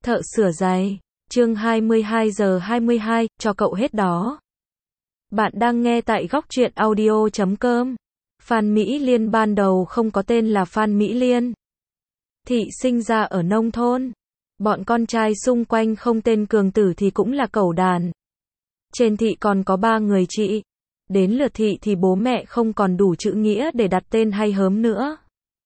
Thợ sửa giày, chương 22 giờ 22, cho cậu hết đó. Bạn đang nghe tại góc truyện audio.com. Phan Mỹ Liên ban đầu không có tên là Phan Mỹ Liên. Thị sinh ra ở nông thôn. Bọn con trai xung quanh không tên Cường Tử thì cũng là cẩu đàn. Trên thị còn có 3 người chị. Đến lượt thị thì bố mẹ không còn đủ chữ nghĩa để đặt tên hay hớm nữa.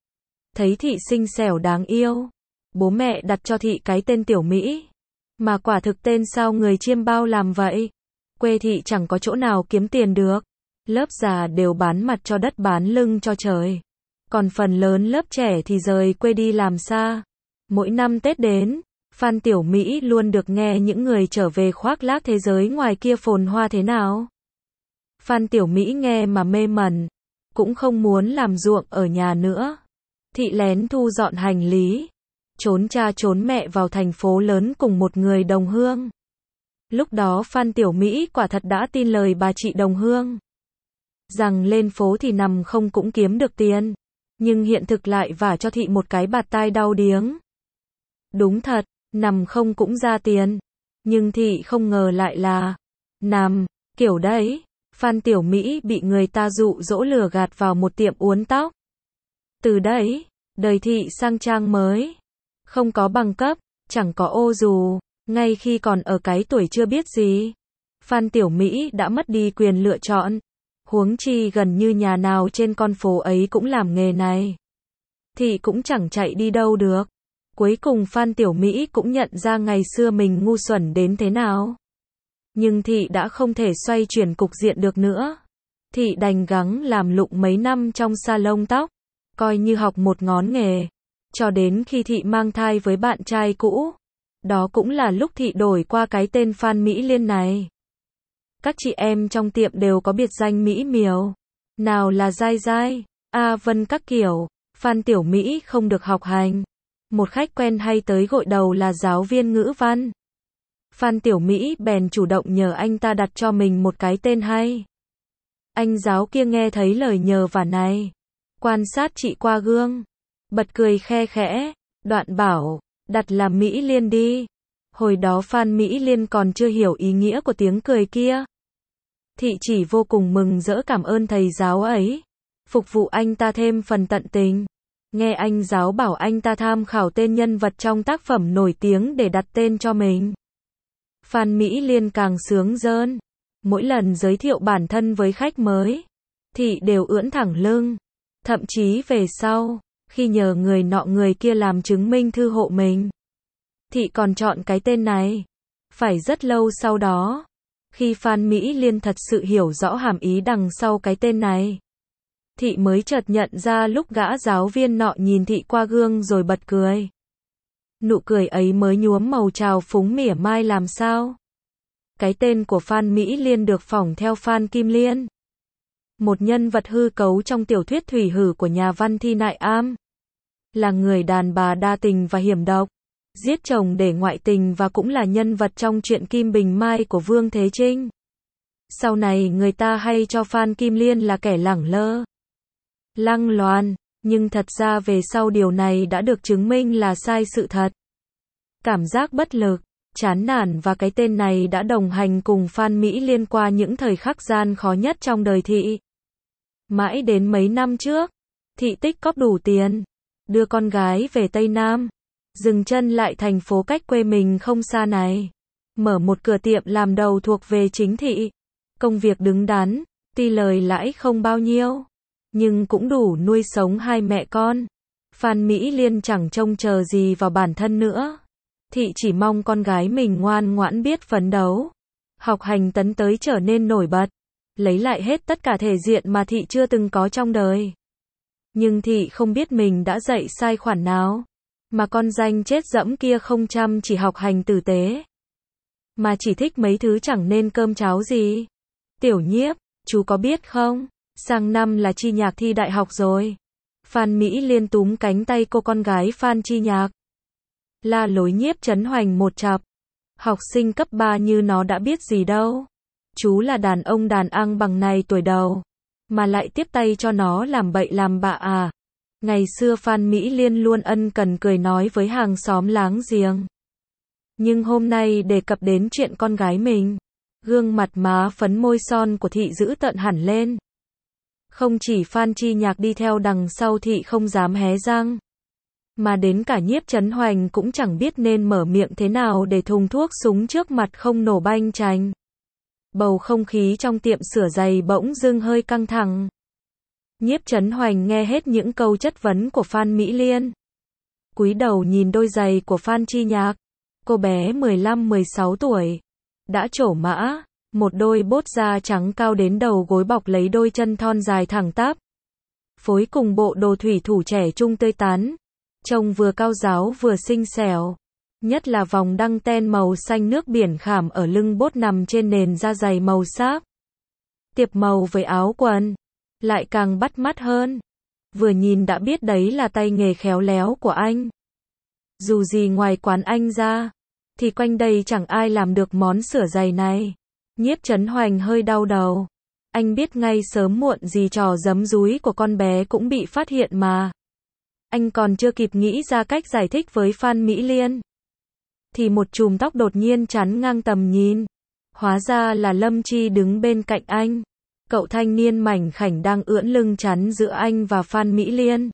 Thấy thị xinh xẻo đáng yêu, bố mẹ đặt cho thị cái tên Tiểu Mỹ. Mà quả thực tên sao người chiêm bao làm vậy. Quê thị chẳng có chỗ nào kiếm tiền được. Lớp già đều bán mặt cho đất bán lưng cho trời. Còn phần lớn lớp trẻ thì rời quê đi làm xa. Mỗi năm Tết đến, Phan Tiểu Mỹ luôn được nghe những người trở về khoác lác thế giới ngoài kia phồn hoa thế nào. Phan Tiểu Mỹ nghe mà mê mẩn, cũng không muốn làm ruộng ở nhà nữa. Thị lén thu dọn hành lý, trốn cha trốn mẹ vào thành phố lớn cùng một người đồng hương. Lúc đó Phan Tiểu Mỹ quả thật đã tin lời bà chị đồng hương, rằng lên phố thì nằm không cũng kiếm được tiền, nhưng hiện thực lại vả cho thị một cái bạt tai đau điếng. Đúng thật, nằm không cũng ra tiền, nhưng thị không ngờ lại là nằm, kiểu đấy. Phan Tiểu Mỹ bị người ta dụ dỗ lừa gạt vào một tiệm uốn tóc. Từ đấy, đời thị sang trang mới. Không có bằng cấp, chẳng có ô dù, ngay khi còn ở cái tuổi chưa biết gì. Phan Tiểu Mỹ đã mất đi quyền lựa chọn. Huống chi gần như nhà nào trên con phố ấy cũng làm nghề này. Thị cũng chẳng chạy đi đâu được. Cuối cùng Phan Tiểu Mỹ cũng nhận ra ngày xưa mình ngu xuẩn đến thế nào. Nhưng thị đã không thể xoay chuyển cục diện được nữa. Thị đành gắng làm lụng mấy năm trong salon tóc, coi như học một ngón nghề, cho đến khi thị mang thai với bạn trai cũ. Đó cũng là lúc thị đổi qua cái tên Phan Mỹ Liên này. Các chị em trong tiệm đều có biệt danh Mỹ Miều. Nào là Giai Giai, A Vân các kiểu. Phan Tiểu Mỹ không được học hành. Một khách quen hay tới gội đầu là giáo viên ngữ văn. Phan Tiểu Mỹ bèn chủ động nhờ anh ta đặt cho mình một cái tên hay. Anh giáo kia nghe thấy lời nhờ vả này, quan sát chị qua gương, bật cười khe khẽ, đoạn bảo, đặt là Mỹ Liên đi. Hồi đó Phan Mỹ Liên còn chưa hiểu ý nghĩa của tiếng cười kia. Thị chỉ vô cùng mừng rỡ cảm ơn thầy giáo ấy, phục vụ anh ta thêm phần tận tình. Nghe anh giáo bảo anh ta tham khảo tên nhân vật trong tác phẩm nổi tiếng để đặt tên cho mình. Phan Mỹ Liên càng sướng rơn. Mỗi lần giới thiệu bản thân với khách mới, thị đều ưỡn thẳng lưng. Thậm chí về sau, khi nhờ người nọ người kia làm chứng minh thư hộ mình, thị còn chọn cái tên này. Phải rất lâu sau đó, khi Phan Mỹ Liên thật sự hiểu rõ hàm ý đằng sau cái tên này, thị mới chợt nhận ra lúc gã giáo viên nọ nhìn thị qua gương rồi bật cười. Nụ cười ấy mới nhuốm màu trào phúng mỉa mai làm sao. Cái tên của Phan Mỹ Liên được phỏng theo Phan Kim Liên, một nhân vật hư cấu trong tiểu thuyết Thủy Hử của nhà văn Thi Nại Am. Là người đàn bà đa tình và hiểm độc, giết chồng để ngoại tình và cũng là nhân vật trong truyện Kim Bình Mai của Vương Thế Trinh. Sau này người ta hay cho Phan Kim Liên là kẻ lẳng lơ, lăng loàn, nhưng thật ra về sau điều này đã được chứng minh là sai sự thật. Cảm giác bất lực, chán nản và cái tên này đã đồng hành cùng Phan Mỹ Liên qua những thời khắc gian khó nhất trong đời thị. Mãi đến mấy năm trước, thị tích cóp đủ tiền, đưa con gái về Tây Nam, dừng chân lại thành phố cách quê mình không xa này, mở một cửa tiệm làm đầu thuộc về chính thị. Công việc đứng đắn, tuy lời lãi không bao nhiêu, nhưng cũng đủ nuôi sống hai mẹ con. Phan Mỹ Liên chẳng trông chờ gì vào bản thân nữa. Thị chỉ mong con gái mình ngoan ngoãn biết phấn đấu, học hành tấn tới trở nên nổi bật, lấy lại hết tất cả thể diện mà thị chưa từng có trong đời. Nhưng thị không biết mình đã dạy sai khoản nào, mà con danh chết dẫm kia không chăm chỉ học hành tử tế, mà chỉ thích mấy thứ chẳng nên cơm cháo gì. Tiểu Nhiếp, chú có biết không, sang năm là Chi Nhạc thi đại học rồi. Phan Mỹ Liên túm cánh tay cô con gái Phan Chi Nhạc, la lối Nhiếp Chấn Hoành một chặp. Học sinh cấp 3 như nó đã biết gì đâu. Chú là đàn ông đàn ăn bằng này tuổi đầu, mà lại tiếp tay cho nó làm bậy làm bạ à. Ngày xưa Phan Mỹ Liên luôn ân cần cười nói với hàng xóm láng giềng. Nhưng hôm nay đề cập đến chuyện con gái mình, gương mặt má phấn môi son của Thị dữ tợn hẳn lên. Không chỉ Phan Chi Nhạc đi theo đằng sau Thị không dám hé răng, mà đến cả Nhiếp Chấn Hoành cũng chẳng biết nên mở miệng thế nào để thùng thuốc súng trước mặt không nổ banh chành. Bầu không khí trong tiệm sửa giày bỗng dưng hơi căng thẳng. Nhiếp Chấn Hoành nghe hết những câu chất vấn của Phan Mỹ Liên, cúi đầu nhìn đôi giày của Phan Chi Nhạc. Cô bé 15-16 tuổi, đã trổ mã, một đôi bốt da trắng cao đến đầu gối bọc lấy đôi chân thon dài thẳng tắp, phối cùng bộ đồ thủy thủ trẻ trung tươi tắn, trông vừa cao ráo vừa xinh xẻo. Nhất là vòng đăng ten màu xanh nước biển khảm ở lưng bốt nằm trên nền da dày màu sáp tiệp màu với áo quần, lại càng bắt mắt hơn. Vừa nhìn đã biết đấy là tay nghề khéo léo của anh. Dù gì ngoài quán anh ra, thì quanh đây chẳng ai làm được món sửa giày này. Nhiếp Chấn Hoành hơi đau đầu. Anh biết ngay sớm muộn gì trò giấm dúi của con bé cũng bị phát hiện mà. Anh còn chưa kịp nghĩ ra cách giải thích với Phan Mỹ Liên, thì một chùm tóc đột nhiên chắn ngang tầm nhìn. Hóa ra là Lâm Chi đứng bên cạnh anh. Cậu thanh niên mảnh khảnh đang ưỡn lưng chắn giữa anh và Phan Mỹ Liên.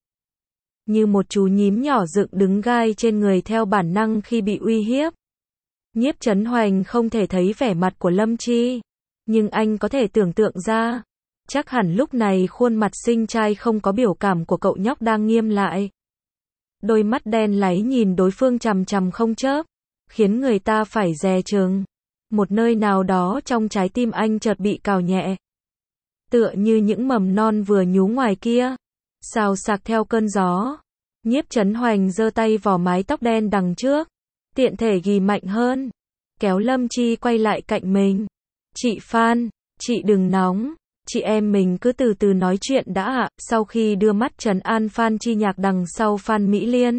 Như một chú nhím nhỏ dựng đứng gai trên người theo bản năng khi bị uy hiếp. Nhiếp Chấn Hoành không thể thấy vẻ mặt của Lâm Chi, nhưng anh có thể tưởng tượng ra. Chắc hẳn lúc này khuôn mặt xinh trai không có biểu cảm của cậu nhóc đang nghiêm lại. Đôi mắt đen láy nhìn đối phương chằm chằm không chớp, khiến người ta phải dè chừng. Một nơi nào đó trong trái tim anh chợt bị cào nhẹ. Tựa như những mầm non vừa nhú ngoài kia, xào xạc theo cơn gió. Nhiếp Chấn Hoành giơ tay vò mái tóc đen đằng trước, tiện thể ghì mạnh hơn, kéo Lâm Chi quay lại cạnh mình. Chị Phan, chị đừng nóng, chị em mình cứ từ từ nói chuyện đã ạ. Sau khi đưa mắt trấn an Phan Chi Nhạc đằng sau Phan Mỹ Liên,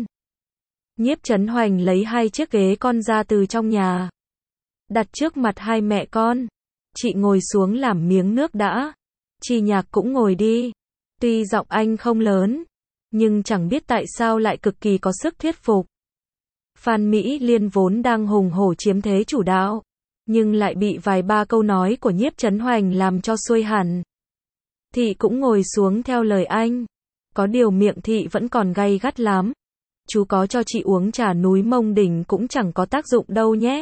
Nhiếp Chấn Hoành lấy 2 chiếc ghế con ra từ trong nhà, đặt trước mặt hai mẹ con. Chị ngồi xuống làm miếng nước đã. Chi Nhạc cũng ngồi đi. Tuy giọng anh không lớn, nhưng chẳng biết tại sao lại cực kỳ có sức thuyết phục. Phan Mỹ Liên vốn đang hùng hổ chiếm thế chủ đạo, nhưng lại bị vài ba câu nói của Nhiếp Chấn Hoành làm cho xuôi hẳn. Thị cũng ngồi xuống theo lời anh. Có điều miệng Thị vẫn còn gay gắt lắm. Chú có cho chị uống trà núi Mông Đỉnh cũng chẳng có tác dụng đâu nhé.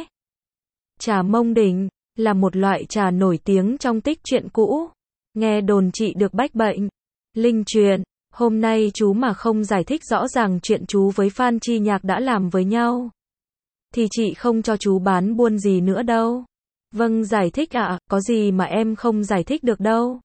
Trà Mông Đỉnh là một loại trà nổi tiếng trong tích truyện cũ. Nghe đồn chị được bách bệnh, linh truyền. Hôm nay chú mà không giải thích rõ ràng chuyện chú với Phan Chi Nhạc đã làm với nhau, thì chị không cho chú bán buôn gì nữa đâu. Vâng, giải thích ạ, có gì mà em không giải thích được đâu.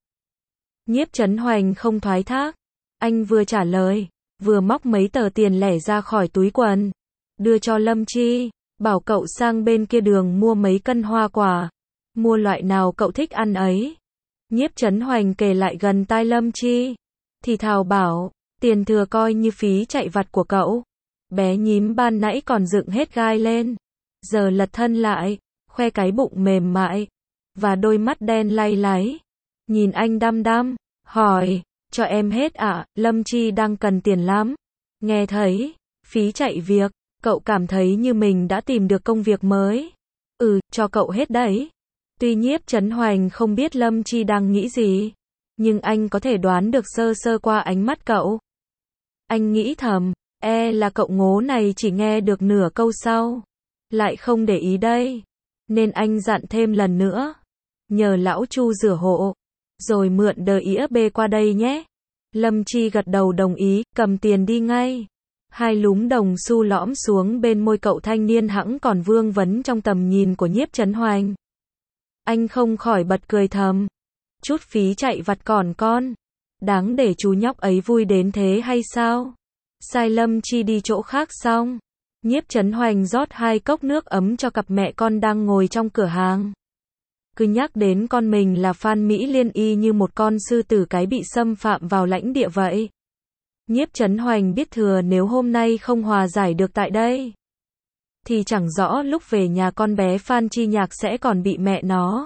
Nhiếp Chấn Hoành không thoái thác. Anh vừa trả lời, vừa móc mấy tờ tiền lẻ ra khỏi túi quần, đưa cho Lâm Chi, bảo cậu sang bên kia đường mua mấy cân hoa quả. Mua loại nào cậu thích ăn ấy. Nhiếp Chấn Hoành kề lại gần tai Lâm Chi, thì thào bảo, tiền thừa coi như phí chạy vặt của cậu. Bé nhím ban nãy còn dựng hết gai lên, giờ lật thân lại, khoe cái bụng mềm mại, và đôi mắt đen lay láy. Nhìn anh đăm đăm, hỏi, cho em hết ạ. Lâm Chi đang cần tiền lắm. Nghe thấy, phí chạy việc, cậu cảm thấy như mình đã tìm được công việc mới. Cho cậu hết đấy. Tuy Nhiếp Chấn Hoành không biết Lâm Chi đang nghĩ gì, nhưng anh có thể đoán được sơ sơ qua ánh mắt cậu. Anh nghĩ thầm, là cậu ngố này chỉ nghe được nửa câu sau, lại không để ý đây. Nên anh dặn thêm lần nữa, nhờ lão Chu rửa hộ, rồi mượn đờ ĩa bê qua đây nhé. Lâm Chi gật đầu đồng ý, cầm tiền đi ngay. 2 lúm đồng xu lõm xuống bên môi cậu thanh niên hẵng còn vương vấn trong tầm nhìn của Nhiếp Chấn Hoành. Anh không khỏi bật cười thầm. Chút phí chạy vặt còn con, đáng để chú nhóc ấy vui đến thế hay sao? Sai Lâm Chi đi chỗ khác xong, Nhiếp Chấn Hoành rót 2 cốc nước ấm cho cặp mẹ con đang ngồi trong cửa hàng. Cứ nhắc đến con mình là Phan Mỹ Liên y như một con sư tử cái bị xâm phạm vào lãnh địa vậy. Nhiếp Chấn Hoành biết thừa nếu hôm nay không hòa giải được tại đây, thì chẳng rõ lúc về nhà con bé Phan Chi Nhạc sẽ còn bị mẹ nó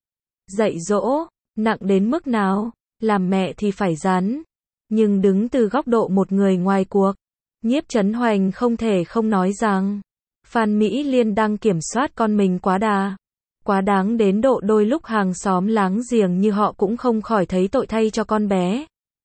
dạy dỗ nặng đến mức nào. Làm mẹ thì phải rắn, nhưng đứng từ góc độ một người ngoài cuộc, Nhiếp Chấn Hoành không thể không nói rằng Phan Mỹ Liên đang kiểm soát con mình quá đà. Quá đáng đến độ đôi lúc hàng xóm láng giềng như họ cũng không khỏi thấy tội thay cho con bé.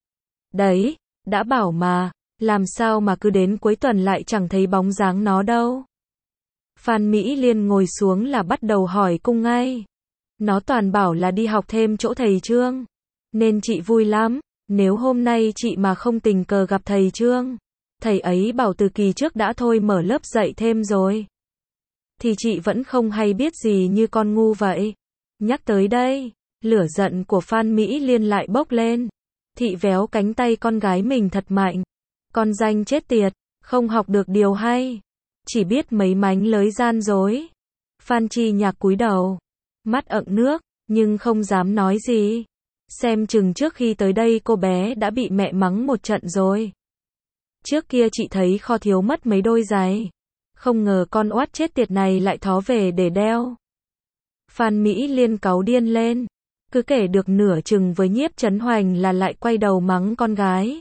Đấy, đã bảo mà, làm sao mà cứ đến cuối tuần lại chẳng thấy bóng dáng nó đâu. Phan Mỹ Liên ngồi xuống là bắt đầu hỏi cung ngay. Nó toàn bảo là đi học thêm chỗ thầy Trương. Nên chị vui lắm, nếu hôm nay chị mà không tình cờ gặp thầy Trương. Thầy ấy bảo từ kỳ trước đã thôi mở lớp dạy thêm rồi. Thì chị vẫn không hay biết gì như con ngu vậy. Nhắc tới đây, lửa giận của Phan Mỹ Liên lại bốc lên. Thị véo cánh tay con gái mình thật mạnh. Con danh chết tiệt, không học được điều hay. Chỉ biết mấy mánh lới gian dối. Phan Chi Nhạc cúi đầu, mắt ẩn nước, nhưng không dám nói gì. Xem chừng trước khi tới đây cô bé đã bị mẹ mắng một trận rồi. Trước kia chị thấy kho thiếu mất mấy đôi giày. Không ngờ con oát chết tiệt này lại thó về để đeo. Phan Mỹ Liên cáu điên lên. Cứ kể được nửa chừng với Nhiếp Chấn Hoành là lại quay đầu mắng con gái.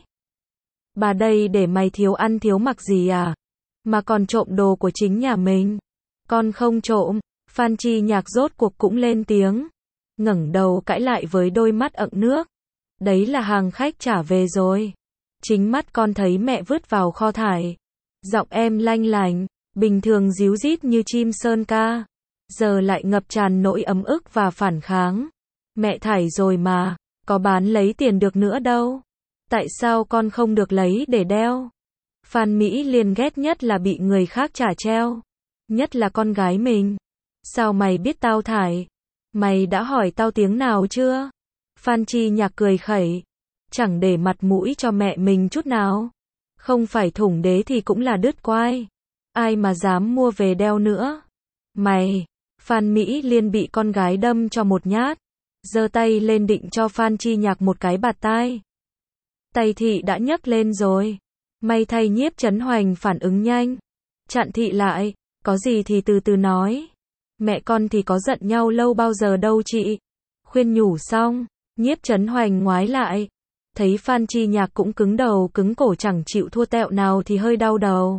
Bà đây để mày thiếu ăn thiếu mặc gì à? Mà còn trộm đồ của chính nhà mình. Con không trộm. Phan Chi Nhạc rốt cuộc cũng lên tiếng. Ngẩng đầu cãi lại với đôi mắt ẩn nước. Đấy là hàng khách trả về rồi. Chính mắt con thấy mẹ vứt vào kho thải. Giọng em lanh lành, bình thường díu dít như chim sơn ca. Giờ lại ngập tràn nỗi ấm ức và phản kháng. Mẹ thải rồi mà, có bán lấy tiền được nữa đâu. Tại sao con không được lấy để đeo? Phan Mỹ Liên ghét nhất là bị người khác trả treo. Nhất là con gái mình. Sao mày biết tao thải? Mày đã hỏi tao tiếng nào chưa? Phan Chi Nhạc cười khẩy. Chẳng để mặt mũi cho mẹ mình chút nào. Không phải thủng đế thì cũng là đứt quai. Ai mà dám mua về đeo nữa? Mày! Phan Mỹ Liên bị con gái đâm cho một nhát. Giơ tay lên định cho Phan Chi Nhạc một cái bạt tai. Tay thị đã nhấc lên rồi. May thay Nhiếp Chấn Hoành phản ứng nhanh. Chặn thị lại, có gì thì từ từ nói. Mẹ con thì có giận nhau lâu bao giờ đâu chị. Khuyên nhủ xong, Nhiếp Chấn Hoành ngoái lại. Thấy Phan Chi Nhạc cũng cứng đầu cứng cổ chẳng chịu thua tẹo nào thì hơi đau đầu.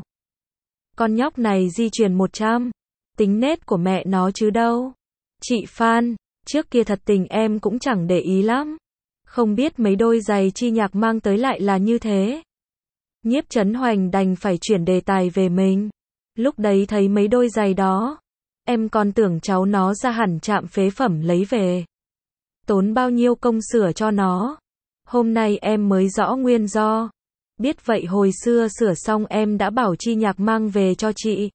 Con nhóc này di truyền 100. Tính nết của mẹ nó chứ đâu. Chị Phan, trước kia thật tình em cũng chẳng để ý lắm. Không biết mấy đôi giày Chi Nhạc mang tới lại là như thế. Nhiếp Chấn Hoành đành phải chuyển đề tài về mình. Lúc đấy thấy mấy đôi giày đó, em còn tưởng cháu nó ra hẳn trạm phế phẩm lấy về. Tốn bao nhiêu công sửa cho nó. Hôm nay em mới rõ nguyên do. Biết vậy hồi xưa sửa xong em đã bảo Chi Nhạc mang về cho chị.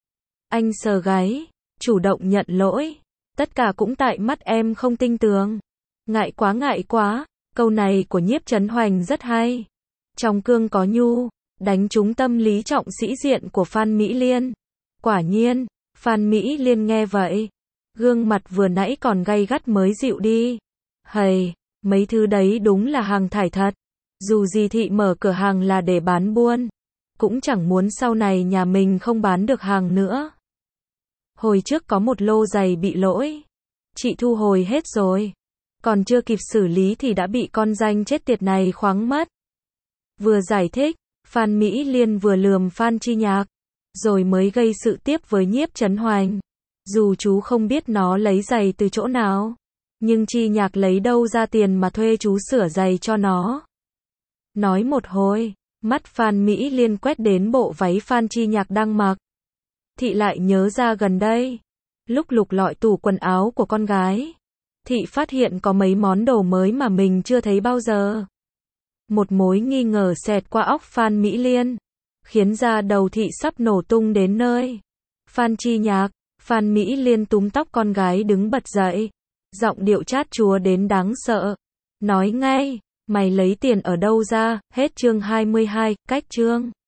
Anh sờ gáy, chủ động nhận lỗi. Tất cả cũng tại mắt em không tinh tường. Ngại quá, câu này của Nhiếp Chấn Hoành rất hay. Trong cương có nhu, đánh trúng tâm lý trọng sĩ diện của Phan Mỹ Liên. Quả nhiên, Phan Mỹ Liên nghe vậy. Gương mặt vừa nãy còn gay gắt mới dịu đi. Hầy, mấy thứ đấy đúng là hàng thải thật. Dù gì thị mở cửa hàng là để bán buôn. Cũng chẳng muốn sau này nhà mình không bán được hàng nữa. Hồi trước có một lô giày bị lỗi. Chị thu hồi hết rồi. Còn chưa kịp xử lý thì đã bị con danh chết tiệt này khoáng mất. Vừa giải thích, Phan Mỹ Liên vừa lườm Phan Chi Nhạc. Rồi mới gây sự tiếp với Nhiếp Chấn Hoành. Dù chú không biết nó lấy giày từ chỗ nào. Nhưng Chi Nhạc lấy đâu ra tiền mà thuê chú sửa giày cho nó. Nói một hồi, mắt Phan Mỹ Liên quét đến bộ váy Phan Chi Nhạc đang mặc. Thị lại nhớ ra gần đây. Lúc lục lọi tủ quần áo của con gái. Thị phát hiện có mấy món đồ mới mà mình chưa thấy bao giờ. Một mối nghi ngờ xẹt qua óc Phan Mỹ Liên. Khiến da đầu thị sắp nổ tung đến nơi. Phan Chi Nhạc, Phan Mỹ Liên túm tóc con gái đứng bật dậy. Giọng điệu chát chúa đến đáng sợ. Nói ngay, mày lấy tiền ở đâu ra, hết chương 22, cách chương.